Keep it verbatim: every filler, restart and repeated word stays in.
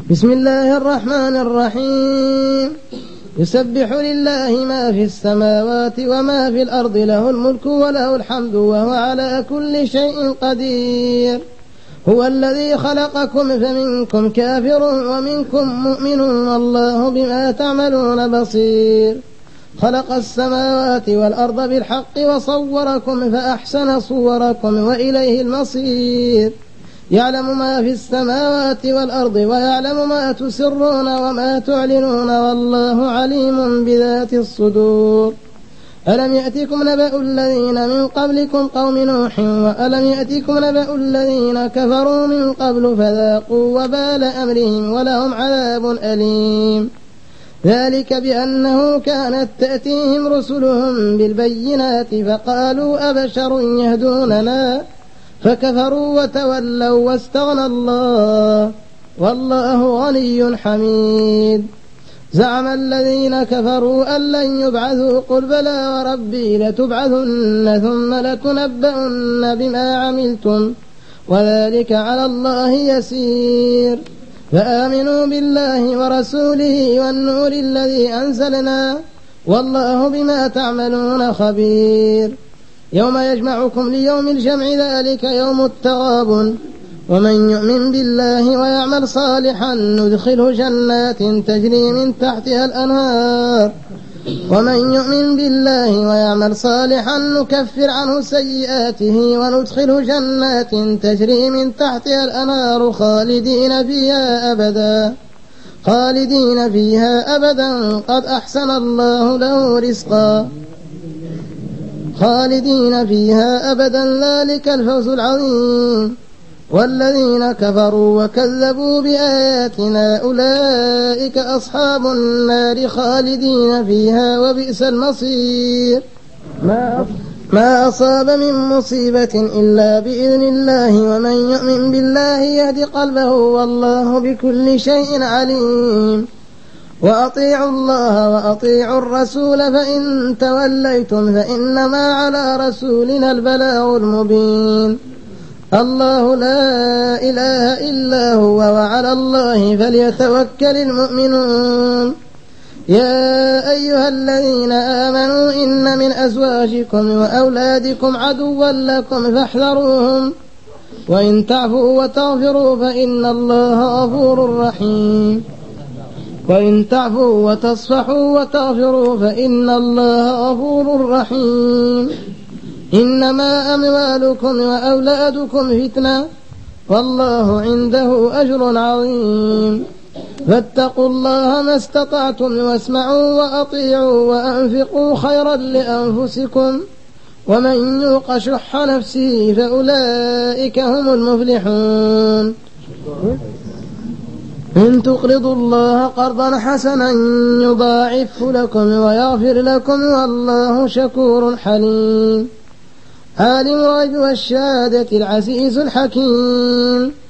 بسم الله الرحمن الرحيم. يسبح لله ما في السماوات وما في الأرض، له الملك وله الحمد وهو على كل شيء قدير. هو الذي خلقكم فمنكم كافر ومنكم مؤمن والله بما تعملون بصير. خلق السماوات والأرض بالحق وصوركم فأحسن صوركم وإليه المصير. يعلم ما في السماوات والأرض ويعلم ما تسرون وما تعلنون والله عليم بذات الصدور. ألم يأتكم نبأ الذين من قبلكم قوم نوح وألم يأتكم نبأ الذين كفروا من قبل فذاقوا وبال أمرهم ولهم عذاب أليم. ذلك بأنه كانت تأتيهم رسلهم بالبينات فقالوا أبشر يهدوننا فكفروا وتولوا واستغنى الله والله غني حميد. زعم الذين كفروا أن لن يبعثوا قل بلى وربي لتبعثن ثم لتنبؤن بما عملتم وذلك على الله يسير. فآمنوا بالله ورسوله والنور الذي أنزلنا والله بما تعملون خبير. يوم يجمعكم ليوم الجمع ذلك يوم التغابن. ومن يؤمن بالله ويعمل صالحا ندخله جنات تجري من تحتها الأنهار ومن يؤمن بالله ويعمل صالحا نكفر عنه سيئاته وندخله جنات تجري من تحتها الأنهار خالدين فيها أبدا خالدين فيها أبدا قد أحسن الله له رزقا خالدين فيها أبدا ذلك الفوز العظيم. والذين كفروا وكذبوا بآياتنا أولئك أصحاب النار خالدين فيها وبئس المصير. ما أصاب من مصيبة إلا بإذن الله ومن يؤمن بالله يهد قلبه والله بكل شيء عليم. وأطيعوا الله وأطيعوا الرسول فإن توليتم فإنما على رسولنا البلاغ المبين. الله لا إله إلا هو وعلى الله فليتوكل المؤمنون. يا أيها الذين آمنوا إن من أزواجكم وأولادكم عدوا لكم فاحذروهم وإن تعفوا وتغفروا فإن الله غفور رحيم. وإن تعفوا وتصفحوا وتغفروا فإن الله غفور رحيم. إنما أموالكم وأولادكم فتنة والله عنده أجر عظيم. فاتقوا الله ما استطعتم واسمعوا وأطيعوا وأنفقوا خيرا لأنفسكم ومن يوق شح نفسه فأولئك هم المفلحون. إن تقرضوا الله قرضا حسنا يضاعفه لكم ويغفر لكم والله شكور حليم. عالم الغيب والشهادة العزيز الحكيم.